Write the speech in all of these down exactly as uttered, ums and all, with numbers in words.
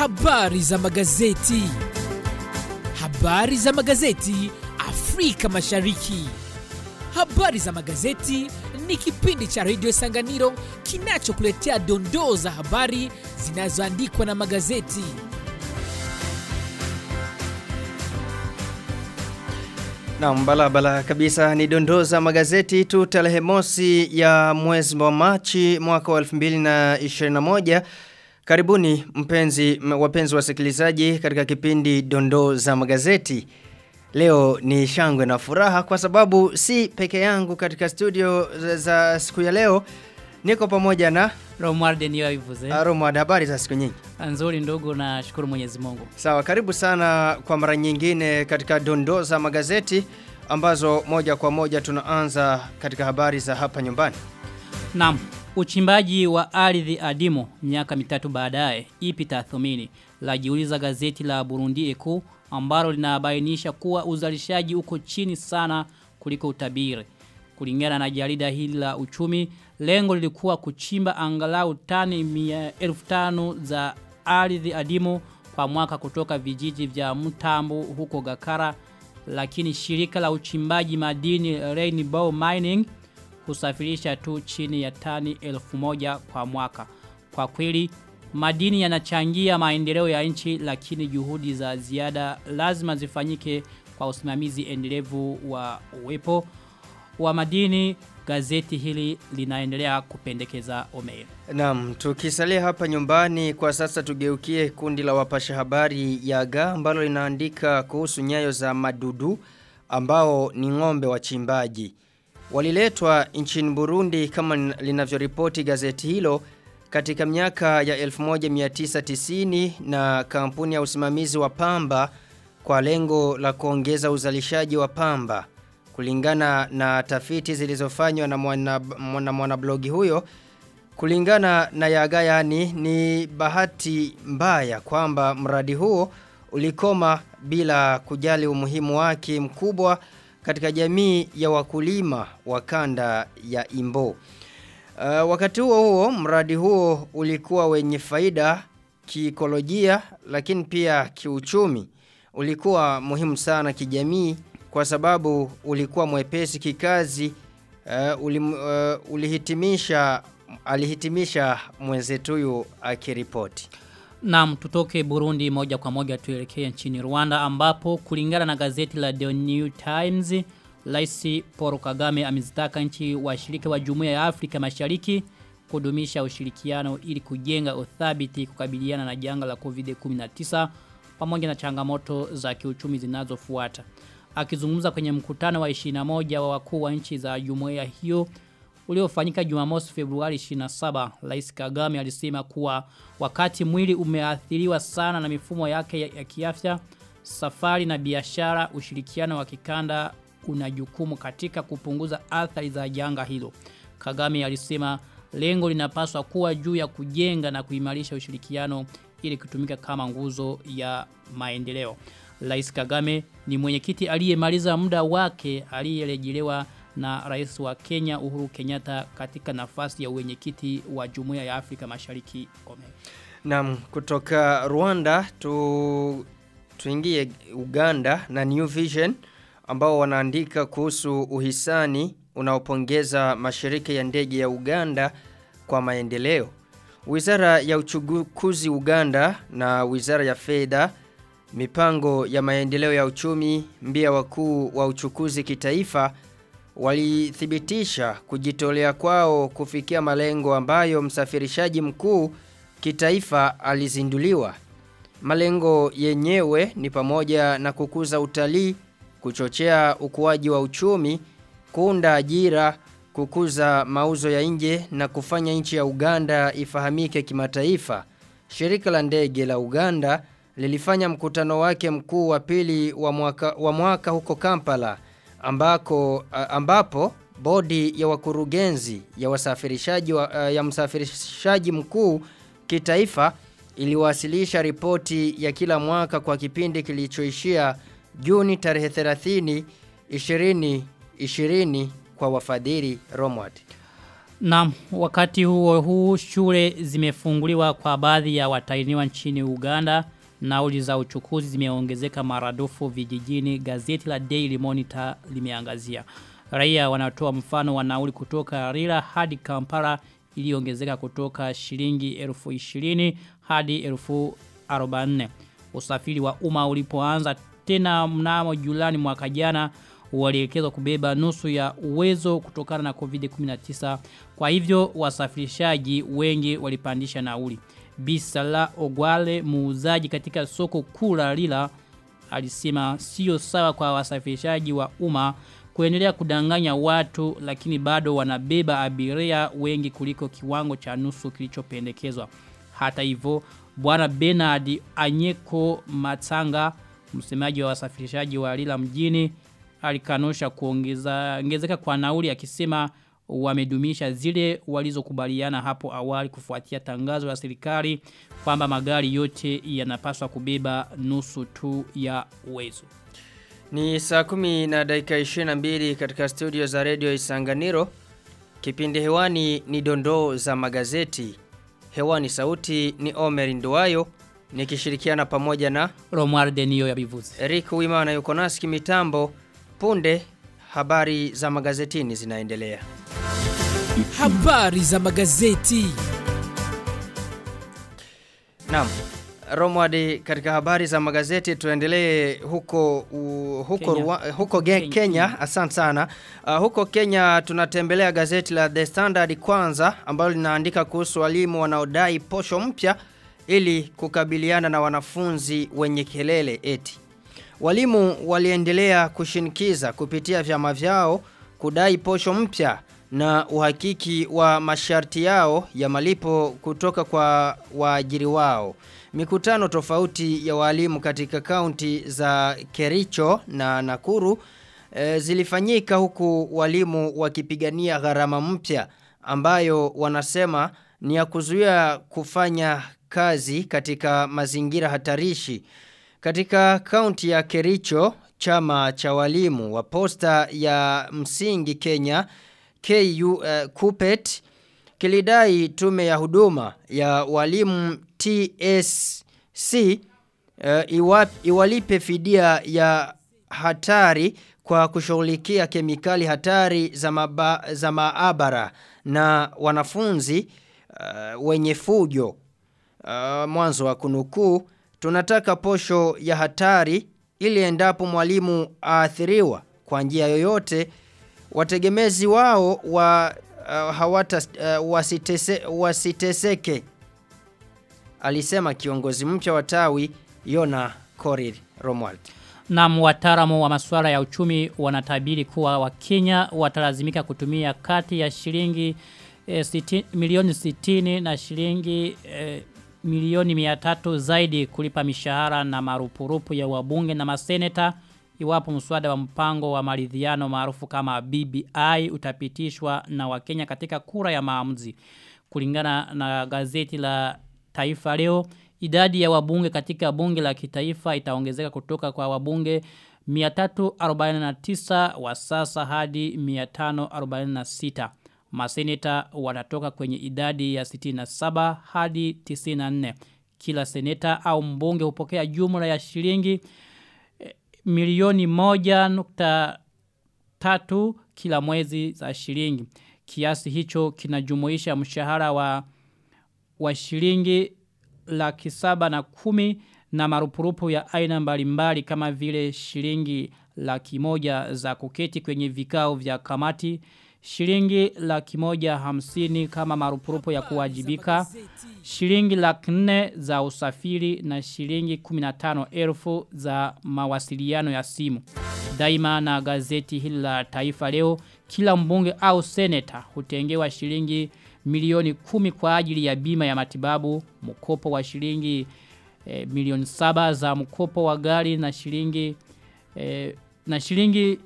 Habari za magazeti. Habari za magazeti Afrika Mashariki. Habari za magazeti ni kipindi cha Radio Sanganiro kinachokuletea dondoo za habari zinazoandikwa na magazeti. Na mbala bala kabisa ni dondoo za magazeti tu tarehe mosi ya mwezi wa Machi mwaka wa elfu mbili na ishirini na moja. Karibuni mpenzi wapenzi wasikilizaji katika kipindi dondoo za magazeti. Leo ni shangwe na furaha kwa sababu si peke yangu katika studio za, za siku ya leo. Niko pamoja na Romuald Denio Ivuze. Romuald, habari za siku nyingi? Nzuri ndugu, na shukuru Mwenyezi Mungu. Sawa, karibu sana kwa mara nyingine katika dondoo za magazeti ambazo moja kwa moja tunaanza katika habari za hapa nyumbani. Naam, uchimbaji wa ardhi adimu miaka mitatu baadaye, ipi tathmini? La jiuliza gazeti la Burundi Echo ambalo linabainisha kuwa uzalishaji uko chini sana kuliko utabiri. Kulingana na jarida hili la uchumi, lengo lilikuwa kuchimba angalau tani elfu tano za ardhi adimu kwa mwaka kutoka vijiji vya Mtambo huko Gakara, lakini shirika la uchimbaji madini Rainbow Mining husafirisha tu chini ya tani elfu moja kwa mwaka. Kwa kweli, madini yanachangia maendeleo ya nchi, lakini juhudi za ziada lazima zifanyike kwa usimamizi endelevu wa uwepo wa madini. Gazeti hili linaendelea kupendekeza Omer. Naam, tukisalia hapa nyumbani kwa sasa tugeukie kundi la wapasha habari Yaga ambalo linaandika kuhusu nyayo za madudu ambao ni ng'ombe wachimbaji. Waliletwa nchini Burundi kama linavyoripoti gazeti hilo katika miaka ya elfu moja mia tisa tisini na kampuni ya usimamizi wa pamba kwa lengo la kuongeza uzalishaji wa pamba. Kulingana na tafiti zilizofanywa na mwana, mwana, mwana blogi huyo, kulingana na Yaga yani ni bahati mbaya kwamba mradi huo ulikoma bila kujali umuhimu wake mkubwa katika jamii ya wakulima wa kanda ya Imbo. Uh, wakati huo huo mradi huo ulikuwa wenye faida kiikolojia lakini pia kiuchumi. Ulikuwa muhimu sana kijamii kwa sababu ulikuwa mwepesi kikazi. uh, ulim, uh, ulihitimisha alihitimisha mwenzetu huyu akiripoti. Naam, tutoke Burundi moja kwa moja tuelekee nchini Rwanda ambapo kulingana na gazeti la The New Times, Rais Paul Kagame amezitaka nchi washirika wa Jumuiya ya Afrika Mashariki kudumisha ushirikiano ili kujenga uthabiti kukabiliana na janga la covid kumi na tisa pamoja na changamoto za kiuchumi zinazofuata. Akizungumza kwenye mkutano wa ishirini na moja wa wakuu wa nchi za jumuiya hiyo uliofanyika Jumamosi Februari ishirini na saba, Rais Kagame alisema kuwa wakati mwili umeathiriwa sana na mifumo yake ya, ya kiafya, safari na biashara, ushirikiano wa kikanda una jukumu katika kupunguza athari za janga hilo. Kagame alisema lengo linapaswa kuwa juu ya kujenga na kuimarisha ushirikiano ili kutumika kama nguzo ya maendeleo. Rais Kagame ni mwenyekiti aliyemaliza muda wake aliyerejelewa na Rais wa Kenya Uhuru Kenyatta katika nafasi ya mwenyekiti wa Jumuiya ya Afrika Mashariki. Ome. Naam, kutoka Rwanda tu tuingie Uganda na New Vision ambao wanaandika kuhusu uhisani unaopongeza mashirika ya ndege ya Uganda kwa maendeleo. Wizara ya uchukuzi Uganda na Wizara ya Fedha, mipango ya maendeleo ya uchumi, mbia wakuu wa uchukuzi kitaifa walithibitisha kujitolea kwao kufikia malengo ambayo msafirishaji mkuu kitaifa alizinduliwa. Malengo yenyewe ni pamoja na kukuza utalii, kuchochea ukuaji wa uchumi, kuunda ajira, kukuza mauzo ya nje na kufanya nchi ya Uganda ifahamike kimataifa. Shirika la ndege la Uganda lilifanya mkutano wake mkuu wa pili wa mwaka, wa mwaka huko Kampala ambako ambapo bodi ya wakurugenzi ya wasafirishaji wa, ya msafirishaji mkuu kitaifa iliwasilisha ripoti ya kila mwaka kwa kipindi kilichoishia Juni tarehe thelathini ishirini ishirini kwa wafadhili Romward. Na wakati huo huu shule zimefunguliwa kwa baadhi ya watahiniwa nchini Uganda. Nauli za uchukuzi zimeongezeka maradufu vijijini, gazeti la Daily Monitor limeangazia. Raia wanatoa mfano wa nauli kutoka Rila hadi Kampala iliongezeka kutoka shilingi elfu ishirini hadi elfu arobaini. Usafiri wa umma ulipoanza tena mnamo Julani mwaka jana walielekezwa kubeba nusu ya uwezo kutokana na covid kumi na tisa. Kwa hivyo wasafirishaji wengi walipandisha nauli. Bisala Ogwale, muuzaji katika soko kuu la Lila, alisema sio sawa kwa wasafirishaji wa umma kuendelea kudanganya watu, lakini bado wanabeba abiria wengi kuliko kiwango cha nusu kilichopendekezwa. Hata hivyo, Bwana Bernard Anyeko Matanga, msemaji wa wasafirishaji wa Lila mjini, alikanusha kuongeza ongezeka kwa nauli akisema wamedumisha zile walizokubaliana hapo awali kufuatia tangazo la serikali kwamba magari yote yanapaswa kubeba nusu tu ya uwezo. Ni saa kumi na dakika ishirini na mbili katika studio za Radio Isanganiro. Kipindi hewani ni dondoo za magazeti. Hewani sauti ni Omer Nduwayo nikishirikiana pamoja na Romuald Denio ya Bivuzi. Eric Wimana yuko nasi kimitambo. Punde habari za magazetini zinaendelea. Habari za magazeti. Naam. Romwadi, katika habari za magazeti tuendelee huko uh, huko Kenya, Rua, huko Kenya. Kenya asante sana. Uh, huko Kenya tunatembelea gazeti la The Standard kwanza ambalo linaandika kuhusu walimu wanaodai posho mpya ili kukabiliana na wanafunzi wenye kelele eti. Walimu waliendelea kushinikiza kupitia vyama vyao kudai posho mpya na uhakiki wa masharti yao ya malipo kutoka kwa waajiri wao. Mikutano tofauti ya walimu katika kaunti za Kericho na Nakuru e, zilifanyika huku walimu wakipigania gharama mpya ambayo wanasema ni ya kuzuia kufanya kazi katika mazingira hatarishi. Katika kaunti ya Kericho, chama cha walimu wa posta ya msingi Kenya K U uh, Kupet kilidai tume ya huduma ya walimu T S C uh, iwap, iwalipe fidia ya hatari kwa kushughulikia kemikali hatari za, maba, za maabara na wanafunzi uh, wenye fujo. Uh, mwanzo wa kunukuu, tunataka posho ya hatari ili endapo mwalimu aathiriwa kwa njia yoyote wategemezi wao wa uh, hawata uh, wasitese, wasiteseke, alisema kiongozi mpya wa tawi Yona Korir Romuald. Na wataalamu wa masuala ya uchumi wanatabiri kuwa Wakenya watalazimika kutumia kati ya shilingi eh, sitini, milioni sitini na shilingi eh, milioni mia tatu zaidi kulipa mishahara na marupurupu ya wabunge na maseneta iwapo mswada wa mpango wa maridhiano maarufu kama B B I utapitishwa na Wakenya katika kura ya maamuzi. Kulingana na gazeti la Taifa Leo, idadi ya wabunge katika bunge la kitaifa itaongezeka kutoka kwa wabunge mia tatu arobaini na tisa wa sasa hadi mia tano arobaini na sita. Maseneta watatoka kwenye idadi ya sitini na saba hadi tisini na nne. Kila seneta au mbunge hupokea jumla ya shilingi eh, milioni moja nukta tatu kila mwezi za shilingi. Kiasi hicho kinajumuisha mshahara wa wa shilingi laki saba na kumi na marupurupu ya aina mbalimbali kama vile shilingi laki moja za kuketi kwenye vikao vya kamati, shilingi laki moja hamsini kama marupurupu ya kuwajibika, shilingi laki nne za usafiri na shilingi kumi na tano elfu za mawasiliano ya simu. Daima na gazeti hili la Taifa Leo, kila mbunge au seneta hutengewa shilingi milioni kumi kwa ajili ya bima ya matibabu, mkopo wa shilingi e, milioni saba za mkopo wa gari na shilingi e, na shilingi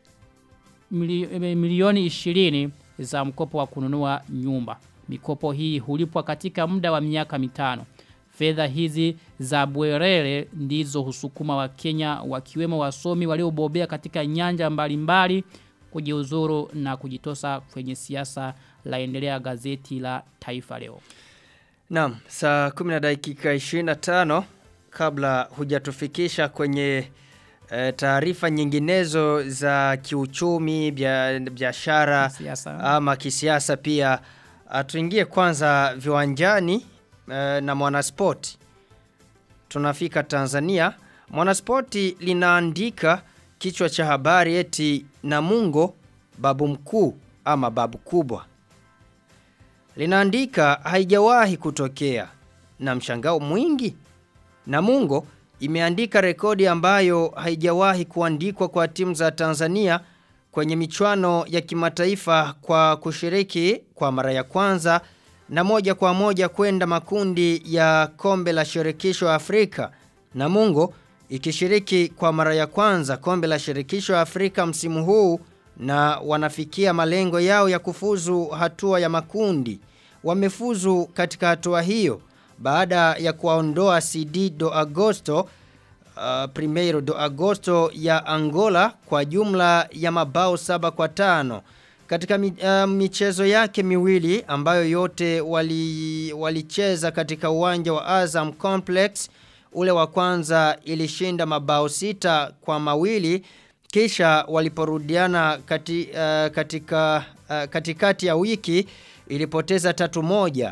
mili, milioni ishirini za mkopo wa kununua nyumba. Mikopo hii hulipwa katika muda wa miaka mitano. Fedha hizi za bwerere ndizo husukuma wa Kenya wakiwemo wasomi waliobobea katika nyanja mbalimbali kujiuzuru na kujitosa kwenye siasa laendelea gazeti la Taifa Leo. Naam, saa kumi na dakika ishirini na tano kabla hujatufikisha kwenye e, taarifa nyinginezo za kiuchumi, biashara ama kisiasa pia, tuingie kwanza viwanjani e, na Mwanaspoti. Tunafika Tanzania. Mwanaspoti linaandika kichwa cha habari eti Namungo babu mkuu ama babu kubwa. Linaandika haijawahi kutokea na mshangao mwingi. Namungo imeandika rekodi ambayo haijawahi kuandikwa kwa timu za Tanzania kwenye michuano ya kimataifa kwa kushiriki kwa mara ya kwanza na moja kwa moja kwenda makundi ya kombe la shirikisho Afrika. Namungo ikishiriki kwa mara ya kwanza kombe la shirikisho Afrika msimu huu na wanafikia malengo yao ya kufuzu hatua ya makundi. Wamefuzu katika hatua hiyo baada ya kuwaondoa C D do Agosto uh, Primeiro do Agosto ya Angola kwa jumla ya mabao saba kwa tano. Katika uh, michezo yake miwili ambayo yote wali walicheza katika uwanja wa Azam Complex, ule wa kwanza ilishinda mabao sita kwa mawili, kisha waliporudiana kati, uh, katika uh, katikati ya wiki ilipoteza tatu moja.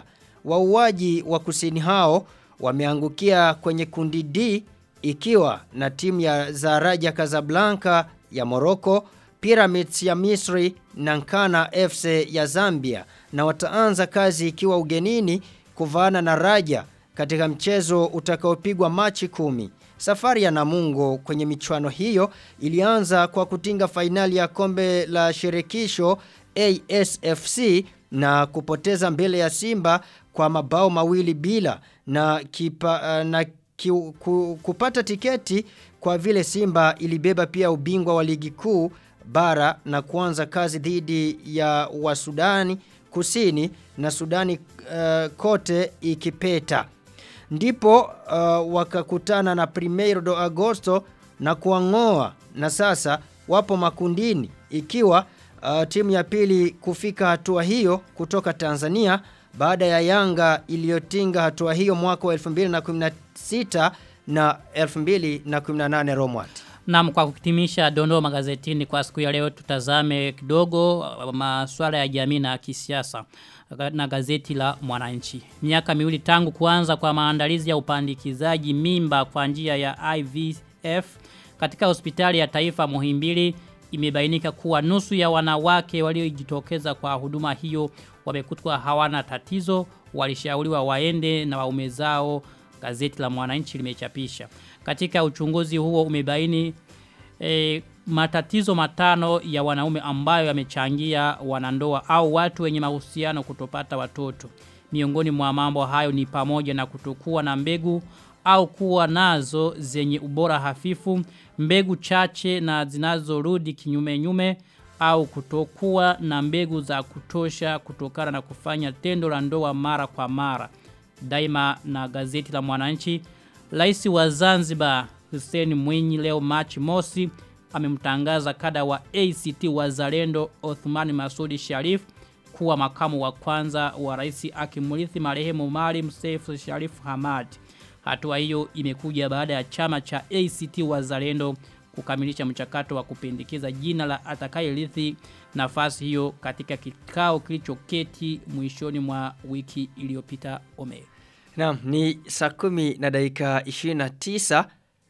Wauaji wa kusini hao wameangukia kwenye kundi D ikiwa na timu ya Zaraja Casablanca ya Morocco, Pyramids ya Misri na Nkana F C ya Zambia, na wataanza kazi ikiwa ugenini kuvaana na Raja katika mchezo utakaopigwa Machi kumi. Safari ya Namungo kwenye michuano hiyo ilianza kwa kutinga fainali ya kombe la shirikisho A S F C na kupoteza mbele ya Simba kwa mabao mawili bila na kipa, na ki, ku, kupata tiketi kwa vile Simba ilibeba pia ubingwa wa ligi kuu bara na kuanza kazi dhidi ya wa Sudani Kusini na Sudani uh, kote ikipeta. Ndipo uh, wakakutana na Primeiro do Agosto na kuangoa, na sasa wapo makundini ikiwa uh, timu ya pili kufika hatua hiyo kutoka Tanzania baada ya Yanga iliyotinga hatua hiyo mwaka wa elfu mbili na kumi na sita na elfu mbili na kumi na nane Romwat. Naam, kwa kukitimisha dondoo magazetini kwa siku ya leo, tutazame kidogo masuala ya jamii na kisiasa na gazeti la Mwananchi. Miaka miwili tangu kuanza kwa maandalizi ya upandikizaji mimba kwa njia ya I V F katika hospitali ya taifa Muhimbili, imebainika kuwa nusu ya wanawake waliojitokeza kwa huduma hiyo wamekutwa hawana tatizo, walishauriwa waende na waume zao, gazeti la Mwananchi limechapisha. Katika uchunguzi huo umebaini e, matatizo matano ya wanaume ambayo yamechangia wanandoa au watu wenye mahusiano kutopata watoto. Miongoni mwa mambo hayo ni pamoja na kutokuwa na mbegu au kuwa nazo zenye ubora hafifu, mbegu chache na zinazorudi kinyume nyume, au kutokuwa na mbegu za kutosha kutokana na kufanya tendo la ndoa mara kwa mara. Daima na gazeti la Mwananchi, Rais wa Zanzibar Hussein Mwinyi leo Machi mosi amemtangaza kada wa A C T Wazalendo Othman Masudi Sharif kuwa makamu wa kwanza wa rais akimrithi marehemu Maalim Seif Sharif Hamad. Hatua hiyo imekuja baada ya chama cha A C T Wazalendo kukamilisha mchakato wa kupendekeza jina la atakayerithi nafasi hiyo katika kikao kilichoketi mwishoni mwa wiki iliyopita. Ome. Naam, ni saa kumi na dakika ishirini na tisa,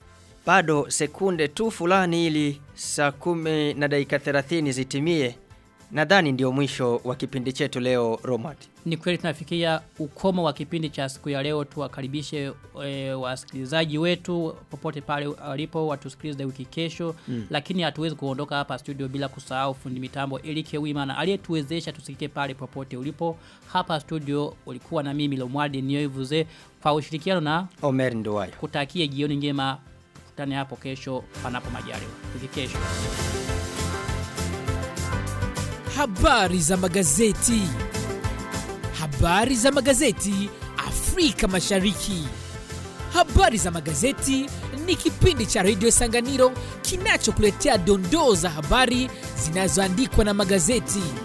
bado sekunde tu fulani ili saa kumi na dakika thelathini zitimie. Nadhani ndio mwisho wa kipindi chetu leo, Romad. Ni kweli tunafikia ukomo wa kipindi cha siku ya leo. Tuwakaribishe e, wasikilizaji wetu popote pale walipo watusikilize wiki kesho, mm. Lakini hatuwezi kuondoka hapa studio bila kusahau fundi mitambo Elike Wimana aliyetuwezesha tusikike pale popote ulipo. Hapa studio ulikuwa na mimi Lomwadi Nioivuze kwa ushirikiano na Omer Nduwayo. Kutakie jioni njema, tutane hapo kesho panapo majaliwa. Wiki kesho. Habari za magazeti. Habari za magazeti Afrika Mashariki. Habari za magazeti ni kipindi cha Radio Sanganiro kinachokuletea dondoo za habari zinazoandikwa na magazeti.